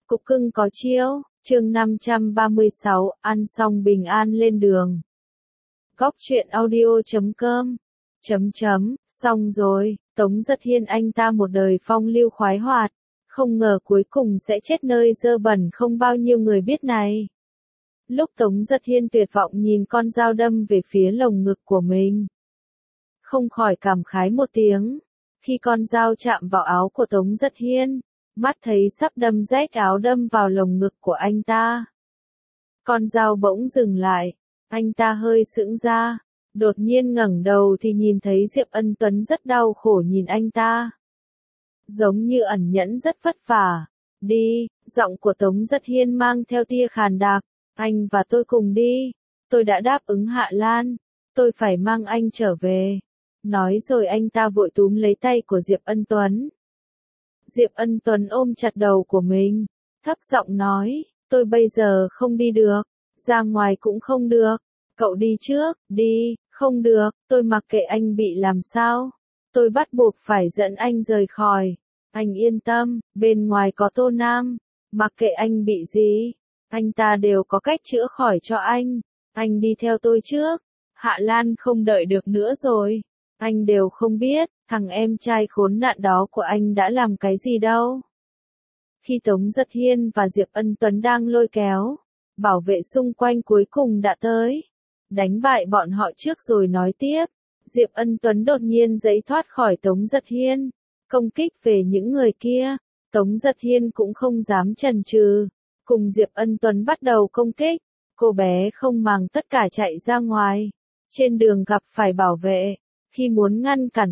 Cục cưng có chiêu, chương 536, ăn xong bình an lên đường. Góc truyện audio.com. Xong rồi, Tống Giật Hiên anh ta một đời phong lưu khoái hoạt, không ngờ cuối cùng sẽ chết nơi dơ bẩn không bao nhiêu người biết này. Lúc Tống Giật Hiên tuyệt vọng nhìn con dao đâm về phía lồng ngực của mình, không khỏi cảm khái một tiếng. Khi con dao chạm vào áo của Tống Giật Hiên, mắt thấy sắp đâm rách áo đâm vào lồng ngực của anh ta. Con dao bỗng dừng lại, anh ta hơi sững ra, đột nhiên ngẩng đầu thì nhìn thấy Diệp Ân Tuấn rất đau khổ nhìn anh ta. Giống như ẩn nhẫn rất vất vả. Đi, giọng của Tống Giật Hiên mang theo tia khàn đặc, anh và tôi cùng đi, tôi đã đáp ứng Hạ Lan, tôi phải mang anh trở về. Nói rồi anh ta vội túm lấy tay của Diệp Ân Tuấn. Diệp Ân Tuấn ôm chặt đầu của mình, thấp giọng nói, tôi bây giờ không đi được, ra ngoài cũng không được, cậu đi trước, đi, không được, tôi mặc kệ anh bị làm sao, tôi bắt buộc phải dẫn anh rời khỏi, anh yên tâm, bên ngoài có Tô Nam, mặc kệ anh bị gì, anh ta đều có cách chữa khỏi cho anh đi theo tôi trước, Hạ Lan không đợi được nữa rồi. Anh đều không biết, thằng em trai khốn nạn đó của anh đã làm cái gì đâu. Khi Tống Giật Hiên và Diệp Ân Tuấn đang lôi kéo, bảo vệ xung quanh cuối cùng đã tới. Đánh bại bọn họ trước rồi nói tiếp, Diệp Ân Tuấn đột nhiên giãy thoát khỏi Tống Giật Hiên, công kích về những người kia. Tống Giật Hiên cũng không dám chần chừ, cùng Diệp Ân Tuấn bắt đầu công kích. Cô bé không màng tất cả chạy ra ngoài. Trên đường gặp phải bảo vệ. Khi muốn ngăn cản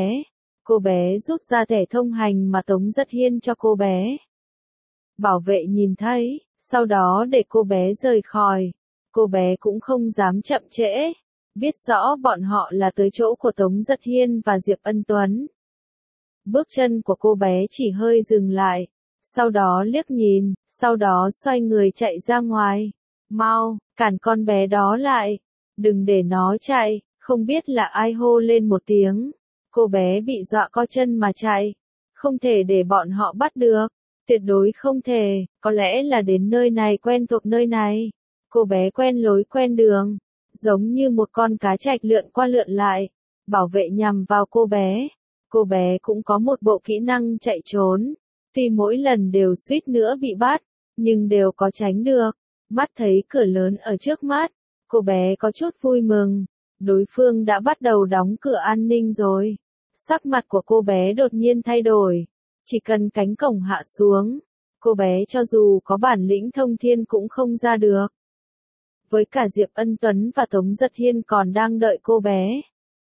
cô bé rút ra thẻ thông hành mà Tống Giật Hiên cho cô bé. Bảo vệ nhìn thấy, sau đó để cô bé rời khỏi. Cô bé cũng không dám chậm trễ, biết rõ bọn họ là tới chỗ của Tống Giật Hiên và Diệp Ân Tuấn. Bước chân của cô bé chỉ hơi dừng lại, sau đó liếc nhìn, sau đó xoay người chạy ra ngoài. Mau, cản con bé đó lại, đừng để nó chạy. Không biết là ai hô lên một tiếng, cô bé bị dọa co chân mà chạy, không thể để bọn họ bắt được, tuyệt đối không thể, có lẽ là đến nơi này quen thuộc nơi này, cô bé quen lối quen đường, giống như một con cá trạch lượn qua lượn lại, bảo vệ nhằm vào cô bé cũng có một bộ kỹ năng chạy trốn, tuy mỗi lần đều suýt nữa bị bắt, nhưng đều có tránh được, mắt thấy cửa lớn ở trước mắt, cô bé có chút vui mừng. Đối phương đã bắt đầu đóng cửa an ninh rồi. Sắc mặt của cô bé đột nhiên thay đổi. Chỉ cần cánh cổng hạ xuống, cô bé cho dù có bản lĩnh thông thiên cũng không ra được. Với cả Diệp Ân Tuấn và Tống Giật Hiên còn đang đợi cô bé.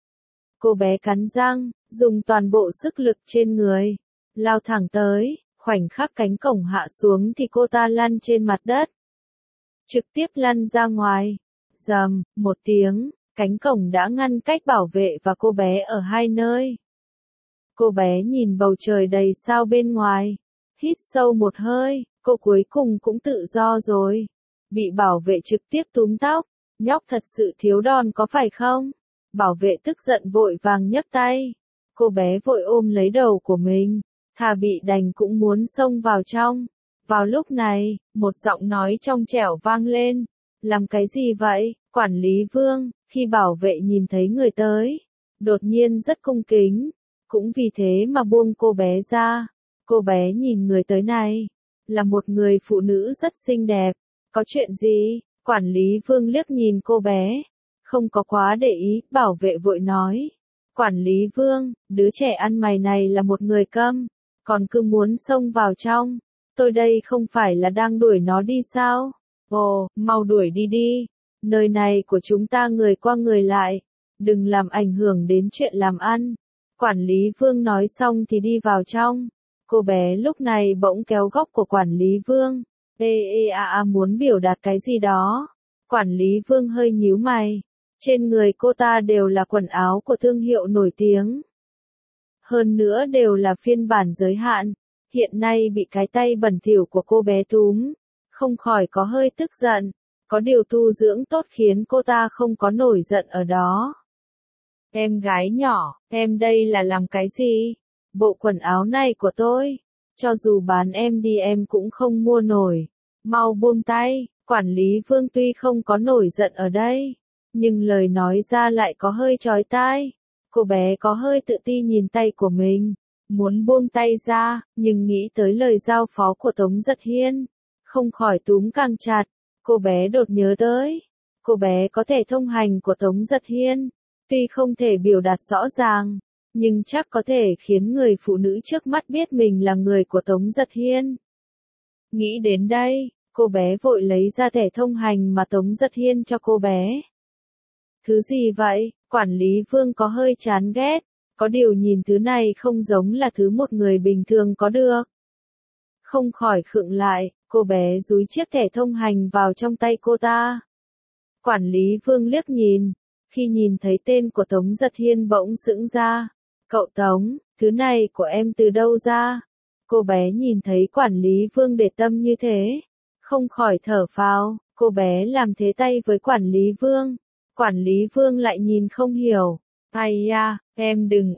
Cô bé cắn răng, dùng toàn bộ sức lực trên người, lao thẳng tới, khoảnh khắc cánh cổng hạ xuống thì cô ta lăn trên mặt đất. Trực tiếp lăn ra ngoài. Rầm, một tiếng. Cánh cổng đã ngăn cách bảo vệ và cô bé ở hai nơi. Cô bé nhìn bầu trời đầy sao bên ngoài. Hít sâu một hơi, cô cuối cùng cũng tự do rồi. Bị bảo vệ trực tiếp túm tóc. Nhóc thật sự thiếu đòn có phải không? Bảo vệ tức giận vội vàng nhấc tay. Cô bé vội ôm lấy đầu của mình. Thà bị đành cũng muốn xông vào trong. Vào lúc này, một giọng nói trong trẻo vang lên. Làm cái gì vậy, quản lý Vương? Khi bảo vệ nhìn thấy người tới, đột nhiên rất cung kính, cũng vì thế mà buông cô bé ra. Cô bé nhìn người tới này, là một người phụ nữ rất xinh đẹp. Có chuyện gì? Quản lý Vương liếc nhìn cô bé, không có quá để ý, bảo vệ vội nói. Quản lý Vương, đứa trẻ ăn mày này là một người câm, còn cứ muốn xông vào trong. Tôi đây không phải là đang đuổi nó đi sao? Ồ, mau đuổi đi đi. Nơi này của chúng ta người qua người lại, đừng làm ảnh hưởng đến chuyện làm ăn. Quản lý Vương nói xong thì đi vào trong. Cô bé lúc này bỗng kéo góc của quản lý Vương. Muốn biểu đạt cái gì đó. Quản lý Vương hơi nhíu mày. Trên người cô ta đều là quần áo của thương hiệu nổi tiếng. Hơn nữa đều là phiên bản giới hạn. Hiện nay bị cái tay bẩn thỉu của cô bé túm. Không khỏi có hơi tức giận. Có điều tu dưỡng tốt khiến cô ta không có nổi giận ở đó. Em gái nhỏ, em đây là làm cái gì? Bộ quần áo này của tôi. cho dù bán em đi em cũng không mua nổi. Mau buông tay, quản lý Vương tuy không có nổi giận ở đây, nhưng lời nói ra lại có hơi chói tai. Cô bé có hơi tự ti nhìn tay của mình, muốn buông tay ra, nhưng nghĩ tới lời giao phó của Tống Giật Hiên, không khỏi túm càng chặt. Cô bé đột nhớ tới, cô bé có thể thông hành của Tống Giật Hiên, tuy không thể biểu đạt rõ ràng, nhưng chắc có thể khiến người phụ nữ trước mắt biết mình là người của Tống Giật Hiên. Nghĩ đến đây, cô bé vội lấy ra thẻ thông hành mà Tống Giật Hiên cho cô bé. Thứ gì vậy? Quản lý Vương có hơi chán ghét, có điều nhìn thứ này không giống là thứ một người bình thường có được. Không khỏi khựng lại, cô bé dúi chiếc thẻ thông hành vào trong tay cô ta. Quản lý Vương liếc nhìn, khi nhìn thấy tên của Tống Giật Hiên bỗng sững ra. Cậu Tống, thứ này của em từ đâu ra? Cô bé nhìn thấy quản lý Vương để tâm như thế, không khỏi thở phào, cô bé làm thế tay với quản lý Vương. Quản lý Vương lại nhìn không hiểu. Ai da, em đừng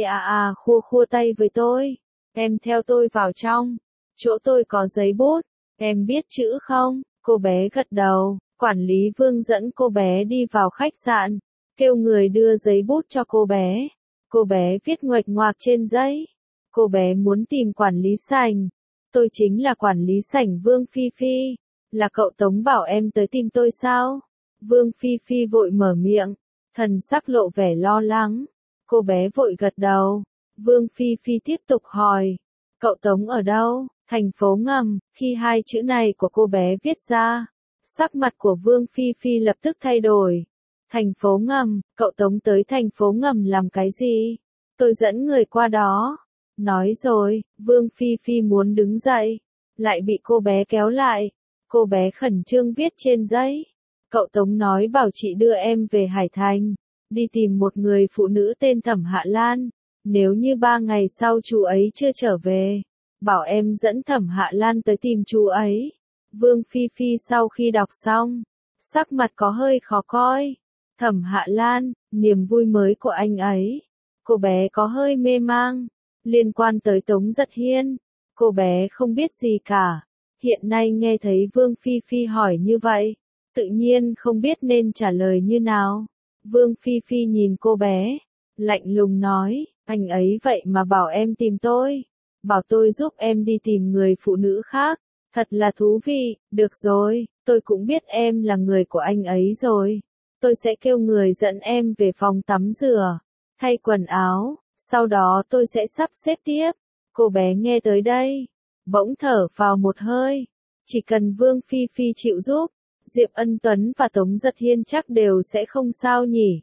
khua khua tay với tôi. Em theo tôi vào trong. Chỗ tôi có giấy bút. Em biết chữ không? Cô bé gật đầu. Quản lý Vương dẫn cô bé đi vào khách sạn, kêu người đưa giấy bút cho cô bé. Cô bé viết nguệch ngoạc trên giấy. Cô bé muốn tìm quản lý sảnh. Tôi chính là quản lý sảnh Vương Phi Phi. Là cậu Tống bảo em tới tìm tôi sao? Vương Phi Phi vội mở miệng, thần sắc lộ vẻ lo lắng. Cô bé vội gật đầu. Vương Phi Phi tiếp tục hỏi, cậu Tống ở đâu? Thành phố ngầm. Khi hai chữ này của cô bé viết ra, sắc mặt của Vương Phi Phi lập tức thay đổi. Thành phố ngầm, cậu Tống tới thành phố ngầm làm cái gì? Tôi dẫn người qua đó. Nói rồi, Vương Phi Phi muốn đứng dậy, lại bị cô bé kéo lại. Cô bé khẩn trương viết trên giấy. Cậu Tống nói bảo chị đưa em về Hải Thành, đi tìm một người phụ nữ tên Thẩm Hạ Lan. Nếu như 3 ngày sau chú ấy chưa trở về, bảo em dẫn Thẩm Hạ Lan tới tìm chú ấy. Vương Phi Phi sau khi đọc xong, sắc mặt có hơi khó coi. Thẩm Hạ Lan, niềm vui mới của anh ấy. Cô bé có hơi mê mang. Liên quan tới Tống Giật Hiên, cô bé không biết gì cả. Hiện nay nghe thấy Vương Phi Phi hỏi như vậy, tự nhiên không biết nên trả lời như nào. Vương Phi Phi nhìn cô bé, lạnh lùng nói, anh ấy vậy mà bảo em tìm tôi, bảo tôi giúp em đi tìm người phụ nữ khác, thật là thú vị. Được rồi, tôi cũng biết em là người của anh ấy rồi. Tôi sẽ kêu người dẫn em về phòng tắm rửa, thay quần áo, sau đó tôi sẽ sắp xếp tiếp. Cô bé nghe tới đây, bỗng thở vào một hơi. Chỉ cần Vương Phi Phi chịu giúp, Diệp Ân Tuấn và Tống Giật Hiên chắc đều sẽ không sao nhỉ.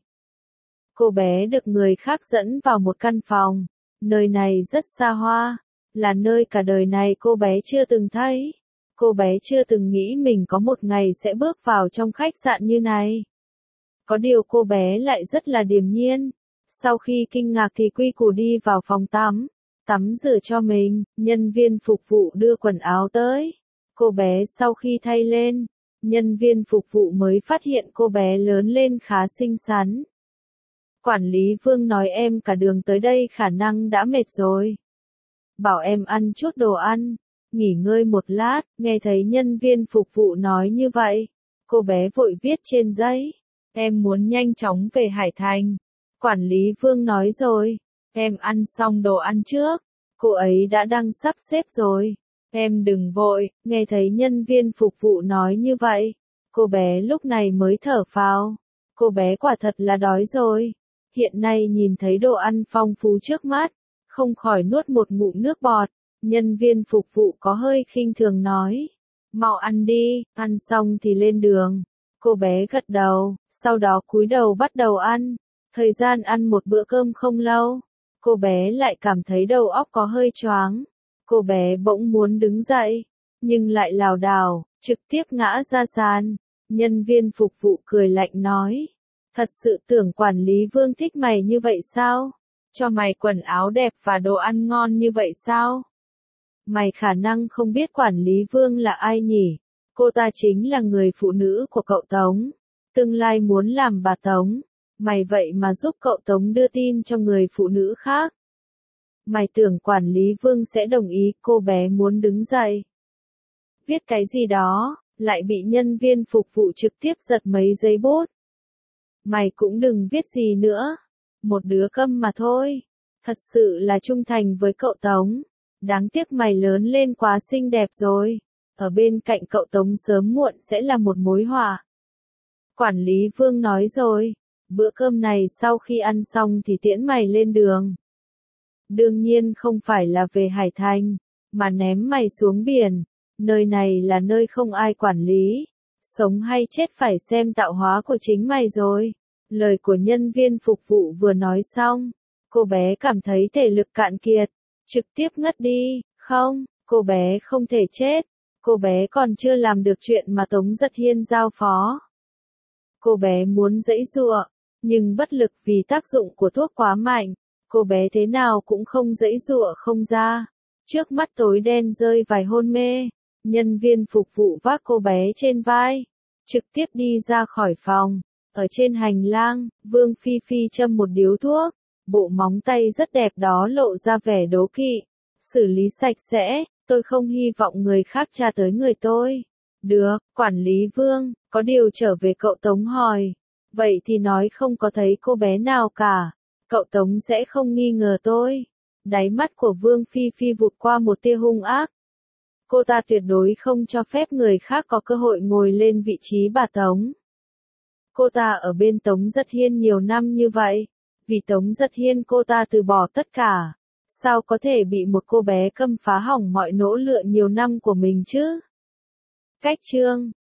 Cô bé được người khác dẫn vào một căn phòng. Nơi này rất xa hoa, là nơi cả đời này cô bé chưa từng thấy. Cô bé chưa từng nghĩ mình có một ngày sẽ bước vào trong khách sạn như này. Có điều cô bé lại rất là điềm nhiên. Sau khi kinh ngạc thì quy củ đi vào phòng tắm, tắm rửa cho mình, nhân viên phục vụ đưa quần áo tới. Cô bé sau khi thay lên, nhân viên phục vụ mới phát hiện cô bé lớn lên khá xinh xắn. Quản lý Vương nói em cả đường tới đây khả năng đã mệt rồi. Bảo em ăn chút đồ ăn, nghỉ ngơi một lát. Nghe thấy nhân viên phục vụ nói như vậy, cô bé vội viết trên giấy. Em muốn nhanh chóng về Hải Thành. Quản lý Vương nói rồi, em ăn xong đồ ăn trước. Cô ấy đã đang sắp xếp rồi. Em đừng vội. Nghe thấy nhân viên phục vụ nói như vậy, cô bé lúc này mới thở phào. Cô bé quả thật là đói rồi. Hiện nay nhìn thấy đồ ăn phong phú trước mắt, không khỏi nuốt một ngụm nước bọt. Nhân viên phục vụ có hơi khinh thường nói, mau ăn đi, ăn xong thì lên đường. Cô bé gật đầu, sau đó cúi đầu bắt đầu ăn. Thời gian ăn một bữa cơm không lâu, cô bé lại cảm thấy đầu óc có hơi choáng. Cô bé bỗng muốn đứng dậy, nhưng lại lảo đảo, trực tiếp ngã ra sàn. Nhân viên phục vụ cười lạnh nói, thật sự tưởng quản lý Vương thích mày như vậy sao? Cho mày quần áo đẹp và đồ ăn ngon như vậy sao? Mày khả năng không biết quản lý Vương là ai nhỉ? Cô ta chính là người phụ nữ của cậu Tống, tương lai muốn làm bà Tống. Mày vậy mà giúp cậu Tống đưa tin cho người phụ nữ khác. Mày tưởng quản lý Vương sẽ đồng ý, cô bé muốn đứng dậy. Viết cái gì đó, lại bị nhân viên phục vụ trực tiếp giật mấy giấy bút. Mày cũng đừng viết gì nữa. Một đứa câm mà thôi. Thật sự là trung thành với cậu Tống. Đáng tiếc mày lớn lên quá xinh đẹp rồi. Ở bên cạnh cậu Tống sớm muộn sẽ là một mối họa. Quản lý Vương nói rồi. Bữa cơm này sau khi ăn xong thì tiễn mày lên đường. Đương nhiên không phải là về Hải Thành, mà ném mày xuống biển. Nơi này là nơi không ai quản lý. Sống hay chết phải xem tạo hóa của chính mày rồi. Lời của nhân viên phục vụ vừa nói xong, cô bé cảm thấy thể lực cạn kiệt, trực tiếp ngất đi. Không, cô bé không thể chết. Cô bé còn chưa làm được chuyện mà Tống Giật Hiên giao phó. Cô bé muốn giãy giụa, nhưng bất lực vì tác dụng của thuốc quá mạnh. Cô bé thế nào cũng không giãy giụa không ra. Trước mắt tối đen rơi vài hôn mê. Nhân viên phục vụ vác cô bé trên vai, trực tiếp đi ra khỏi phòng. Ở trên hành lang, Vương Phi Phi châm một điếu thuốc. Bộ móng tay rất đẹp đó lộ ra vẻ đố kỵ. Xử lý sạch sẽ, tôi không hy vọng người khác tra tới người tôi. Được, quản lý Vương, có điều trở về cậu Tống hỏi. Vậy thì nói không có thấy cô bé nào cả. Cậu Tống sẽ không nghi ngờ tôi. Đáy mắt của Vương Phi Phi vụt qua một tia hung ác. Cô ta tuyệt đối không cho phép người khác có cơ hội ngồi lên vị trí bà Tống. Cô ta ở bên Tống Giật Hiên nhiều năm như vậy. Vì Tống Giật Hiên cô ta từ bỏ tất cả. Sao có thể bị một cô bé câm phá hỏng mọi nỗ lực nhiều năm của mình chứ? Cách chương